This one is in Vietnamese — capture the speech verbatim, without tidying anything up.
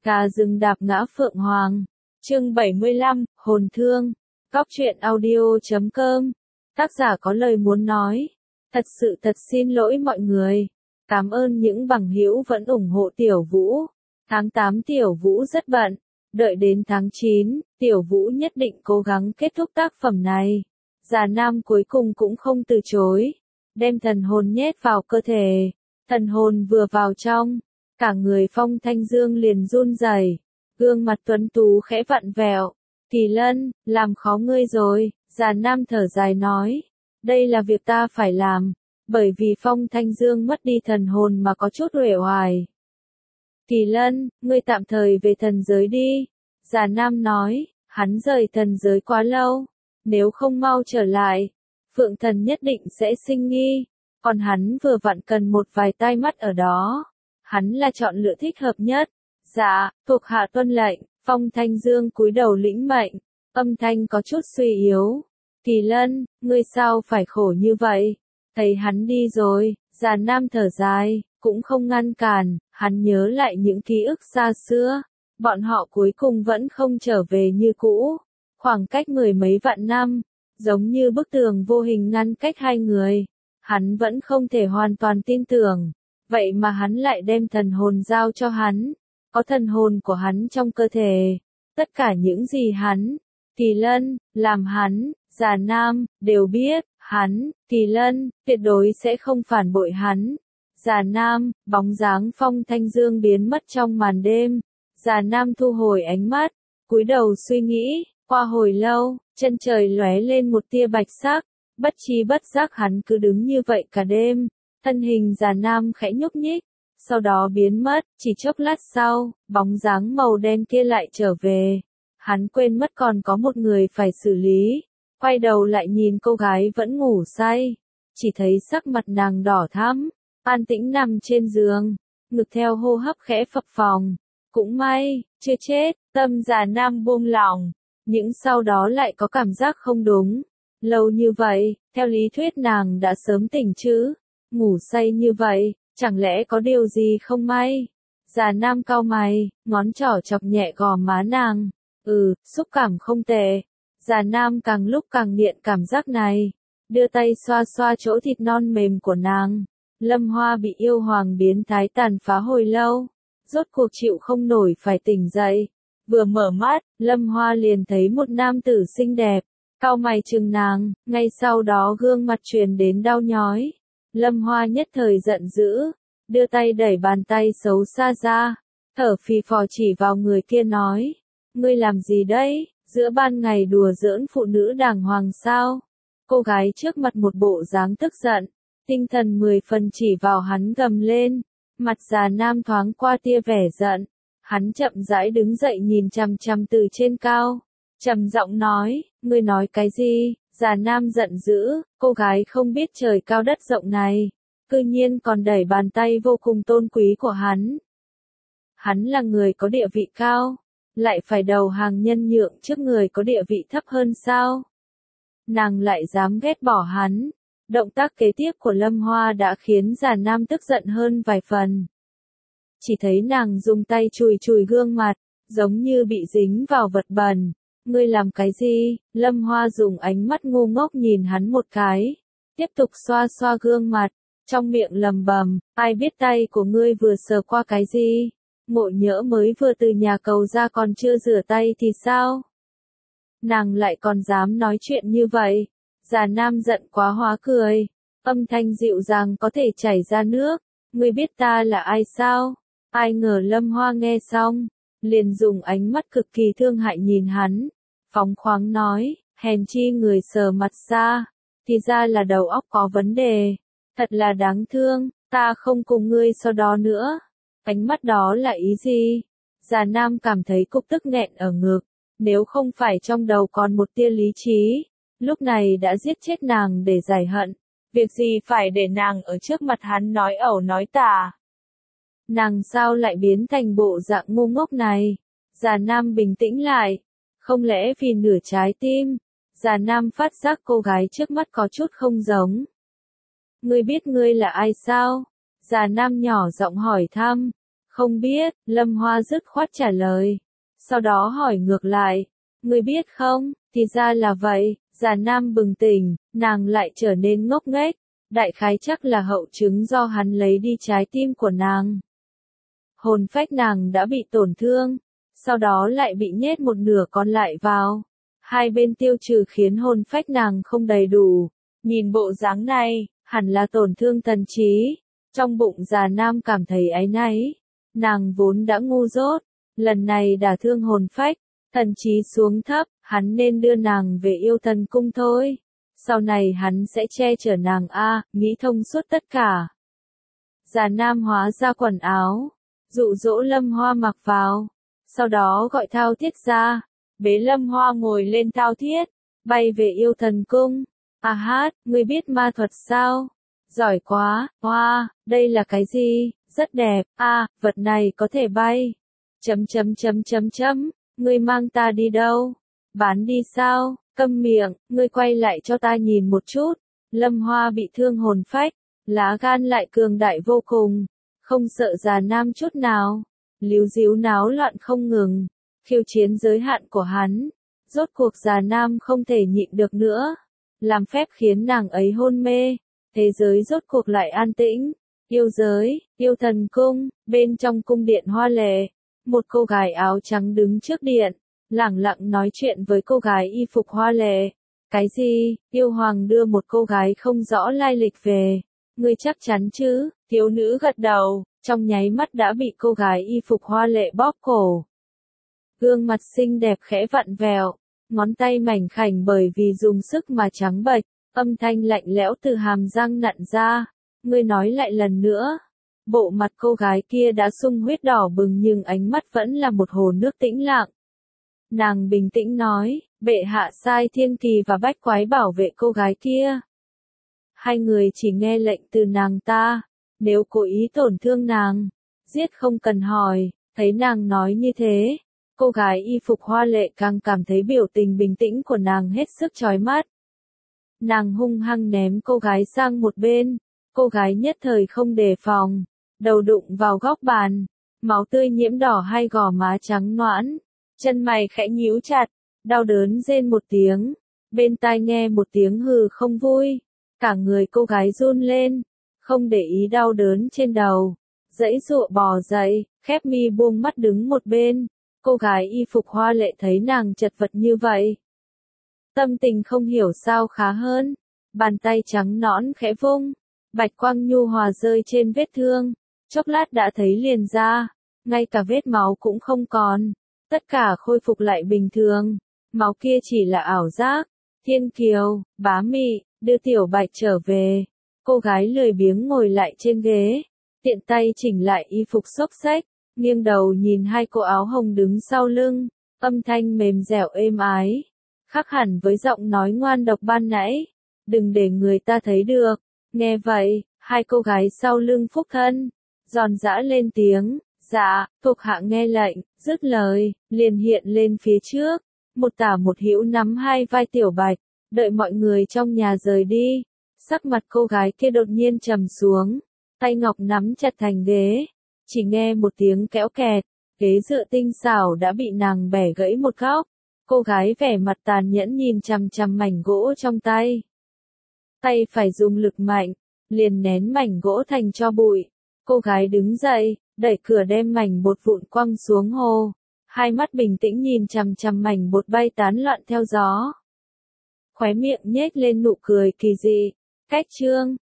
Gà rừng đạp ngã phượng hoàng. Chương bảy mươi lăm, hồn thương. Góc truyện audio chấm com. Tác giả có lời muốn nói. Thật sự thật xin lỗi mọi người. Cảm ơn những bằng hữu vẫn ủng hộ Tiểu Vũ. Tháng tám Tiểu Vũ rất bận. Đợi đến tháng chín, Tiểu Vũ nhất định cố gắng kết thúc tác phẩm này. Già Nam cuối cùng cũng không từ chối. Đem thần hồn nhét vào cơ thể. Thần hồn vừa vào trong. Cả người Phong Thanh Dương liền run rẩy, gương mặt tuấn tú khẽ vặn vẹo. Kỳ Lân, làm khó ngươi rồi, Già Nam thở dài nói. Đây là việc ta phải làm, bởi vì Phong Thanh Dương mất đi thần hồn mà có chút uể oải. Kỳ Lân, ngươi tạm thời về thần giới đi. Già Nam nói, hắn rời thần giới quá lâu, nếu không mau trở lại, Phượng Thần nhất định sẽ sinh nghi, còn hắn vừa vặn cần một vài tai mắt ở đó. Hắn là chọn lựa thích hợp nhất. Dạ, thuộc hạ tuân lệnh. Phong Thanh Dương cúi đầu lĩnh mệnh, âm thanh có chút suy yếu. Kỳ Lân, ngươi sao phải khổ như vậy? Thấy hắn đi rồi, Già Nam thở dài, cũng không ngăn cản, hắn nhớ lại những ký ức xa xưa. Bọn họ cuối cùng vẫn không trở về như cũ. Khoảng cách mười mấy vạn năm, giống như bức tường vô hình ngăn cách hai người. Hắn vẫn không thể hoàn toàn tin tưởng. Vậy mà hắn lại đem thần hồn giao cho hắn. Có thần hồn của hắn trong cơ thể. Tất cả những gì hắn, Kỳ Lân, làm hắn, Già Nam, đều biết, hắn, Kỳ Lân, tuyệt đối sẽ không phản bội hắn. Già Nam, bóng dáng Phong Thanh Dương biến mất trong màn đêm. Già Nam thu hồi ánh mắt, cúi đầu suy nghĩ, qua hồi lâu, chân trời lóe lên một tia bạch sắc, bất chi bất giác hắn cứ đứng như vậy cả đêm. Thân hình Già Nam khẽ nhúc nhích, sau đó biến mất, chỉ chốc lát sau, bóng dáng màu đen kia lại trở về. Hắn quên mất còn có một người phải xử lý, quay đầu lại nhìn cô gái vẫn ngủ say, chỉ thấy sắc mặt nàng đỏ thắm, an tĩnh nằm trên giường, ngực theo hô hấp khẽ phập phồng. Cũng may, chưa chết, tâm Già Nam buông lỏng, nhưng sau đó lại có cảm giác không đúng. Lâu như vậy, theo lý thuyết nàng đã sớm tỉnh chứ. Ngủ say như vậy, chẳng lẽ có điều gì không may? Già Nam cau mày, ngón trỏ chọc nhẹ gò má nàng. Ừ, xúc cảm không tệ. Già Nam càng lúc càng nghiện cảm giác này. Đưa tay xoa xoa chỗ thịt non mềm của nàng. Lâm Hoa bị yêu hoàng biến thái tàn phá hồi lâu. Rốt cuộc chịu không nổi phải tỉnh dậy. Vừa mở mắt, Lâm Hoa liền thấy một nam tử xinh đẹp. Cau mày chừng nàng, ngay sau đó gương mặt truyền đến đau nhói. Lâm Hoa nhất thời giận dữ, đưa tay đẩy bàn tay xấu xa ra, thở phì phò chỉ vào người kia nói, ngươi làm gì đấy, giữa ban ngày đùa giỡn phụ nữ đàng hoàng sao? Cô gái trước mặt một bộ dáng tức giận, tinh thần mười phần chỉ vào hắn gầm lên, mặt Già Nam thoáng qua tia vẻ giận, hắn chậm rãi đứng dậy nhìn chằm chằm từ trên cao, trầm giọng nói, ngươi nói cái gì? Già Nam giận dữ, cô gái không biết trời cao đất rộng này, cư nhiên còn đẩy bàn tay vô cùng tôn quý của hắn. Hắn là người có địa vị cao, lại phải đầu hàng nhân nhượng trước người có địa vị thấp hơn sao? Nàng lại dám ghét bỏ hắn. Động tác kế tiếp của Lâm Hoa đã khiến Già Nam tức giận hơn vài phần. Chỉ thấy nàng dùng tay chùi chùi gương mặt, giống như bị dính vào vật bẩn. Ngươi làm cái gì? Lâm Hoa dùng ánh mắt ngu ngốc nhìn hắn một cái, tiếp tục xoa xoa gương mặt, trong miệng lầm bầm, ai biết tay của ngươi vừa sờ qua cái gì? Ngộ nhỡ mới vừa từ nhà cầu ra còn chưa rửa tay thì sao? Nàng lại còn dám nói chuyện như vậy. Già Nam giận quá hóa cười, âm thanh dịu dàng có thể chảy ra nước. Ngươi biết ta là ai sao? Ai ngờ Lâm Hoa nghe xong, liền dùng ánh mắt cực kỳ thương hại nhìn hắn, phóng khoáng nói, hèn chi người sờ mặt xa, thì ra là đầu óc có vấn đề, thật là đáng thương, ta không cùng ngươi so đó nữa. Ánh mắt đó là ý gì? Già Nam cảm thấy cục tức nghẹn ở ngực, nếu không phải trong đầu còn một tia lý trí, lúc này đã giết chết nàng để giải hận, việc gì phải để nàng ở trước mặt hắn nói ẩu nói tả. Nàng sao lại biến thành bộ dạng ngu ngốc này? Già Nam bình tĩnh lại. Không lẽ vì nửa trái tim? Già Nam phát giác cô gái trước mắt có chút không giống. Ngươi biết ngươi là ai sao? Già Nam nhỏ giọng hỏi thăm. Không biết, Lâm Hoa dứt khoát trả lời. Sau đó hỏi ngược lại, ngươi biết không, thì ra là vậy, Già Nam bừng tỉnh, nàng lại trở nên ngốc nghếch, đại khái chắc là hậu chứng do hắn lấy đi trái tim của nàng. Hồn phách nàng đã bị tổn thương, sau đó lại bị nhét một nửa còn lại vào. Hai bên tiêu trừ khiến hồn phách nàng không đầy đủ. Nhìn bộ dáng này, hẳn là tổn thương thần trí. Trong bụng Già Nam cảm thấy áy náy. Nàng vốn đã ngu dốt, lần này đả thương hồn phách, thần trí xuống thấp, hắn nên đưa nàng về yêu thần cung thôi. Sau này hắn sẽ che chở nàng a, nghĩ thông suốt tất cả. Già Nam hóa ra quần áo, dụ dỗ Lâm Hoa mặc vào, sau đó gọi Thao Thiết ra, bế Lâm Hoa ngồi lên Thao Thiết, bay về yêu thần cung. À hát, ngươi biết ma thuật sao? Giỏi quá, hoa, đây là cái gì? Rất đẹp, a, à, vật này có thể bay. Chấm chấm chấm chấm chấm, ngươi mang ta đi đâu? Bán đi sao? Câm miệng, ngươi quay lại cho ta nhìn một chút. Lâm Hoa bị thương hồn phách, lá gan lại cường đại vô cùng, không sợ Già Nam chút nào. Líu díu náo loạn không ngừng, khiêu chiến giới hạn của hắn. Rốt cuộc Già Nam không thể nhịn được nữa, làm phép khiến nàng ấy hôn mê. Thế giới rốt cuộc lại an tĩnh. Yêu giới, yêu thần cung, bên trong cung điện hoa lệ, một cô gái áo trắng đứng trước điện, lẳng lặng nói chuyện với cô gái y phục hoa lệ. Cái gì? Yêu hoàng đưa một cô gái không rõ lai lịch về. Ngươi chắc chắn chứ? Thiếu nữ gật đầu, trong nháy mắt đã bị cô gái y phục hoa lệ bóp cổ. Gương mặt xinh đẹp khẽ vặn vẹo, ngón tay mảnh khảnh bởi vì dùng sức mà trắng bệch, âm thanh lạnh lẽo từ hàm răng nặn ra. Ngươi nói lại lần nữa. Bộ mặt cô gái kia đã sung huyết đỏ bừng nhưng ánh mắt vẫn là một hồ nước tĩnh lặng. Nàng bình tĩnh nói, bệ hạ sai Thiên Kỳ và Bách Quái bảo vệ cô gái kia. Hai người chỉ nghe lệnh từ nàng ta, nếu cố ý tổn thương nàng, giết không cần hỏi. Thấy nàng nói như thế, cô gái y phục hoa lệ càng cảm thấy biểu tình bình tĩnh của nàng hết sức chói mắt. Nàng hung hăng ném cô gái sang một bên, cô gái nhất thời không đề phòng, đầu đụng vào góc bàn, máu tươi nhiễm đỏ hai gò má trắng nõn, chân mày khẽ nhíu chặt, đau đớn rên một tiếng, bên tai nghe một tiếng hừ không vui, cả người cô gái run lên, không để ý đau đớn trên đầu, giãy giụa bò dậy, khép mi buông mắt đứng một bên. Cô gái y phục hoa lệ thấy nàng chật vật như vậy, tâm tình không hiểu sao khá hơn, bàn tay trắng nõn khẽ vung, bạch quang nhu hòa rơi trên vết thương, chốc lát đã thấy liền ra, ngay cả vết máu cũng không còn, tất cả khôi phục lại bình thường, máu kia chỉ là ảo giác. Thiên Kiều, bá mị, đưa Tiểu Bạch trở về, cô gái lười biếng ngồi lại trên ghế, tiện tay chỉnh lại y phục xốc xếch, nghiêng đầu nhìn hai cô áo hồng đứng sau lưng, âm thanh mềm dẻo êm ái, khác hẳn với giọng nói ngoan độc ban nãy, đừng để người ta thấy được. Nghe vậy, hai cô gái sau lưng phúc thân, giòn giã lên tiếng, dạ, thuộc hạ nghe lệnh, dứt lời, liền hiện lên phía trước, một tả một hữu nắm hai vai Tiểu Bạch, đợi mọi người trong nhà rời đi, sắc mặt cô gái kia đột nhiên trầm xuống, tay ngọc nắm chặt thành ghế, chỉ nghe một tiếng kéo kẹt, ghế dựa tinh xảo đã bị nàng bẻ gãy một góc, cô gái vẻ mặt tàn nhẫn nhìn chằm chằm mảnh gỗ trong tay. Tay phải dùng lực mạnh, liền nén mảnh gỗ thành tro bụi. Cô gái đứng dậy, đẩy cửa đem mảnh bột vụn quăng xuống hồ. Hai mắt bình tĩnh nhìn chằm chằm mảnh bột bay tán loạn theo gió. Khóe miệng nhếch lên nụ cười kỳ dị. Cách chương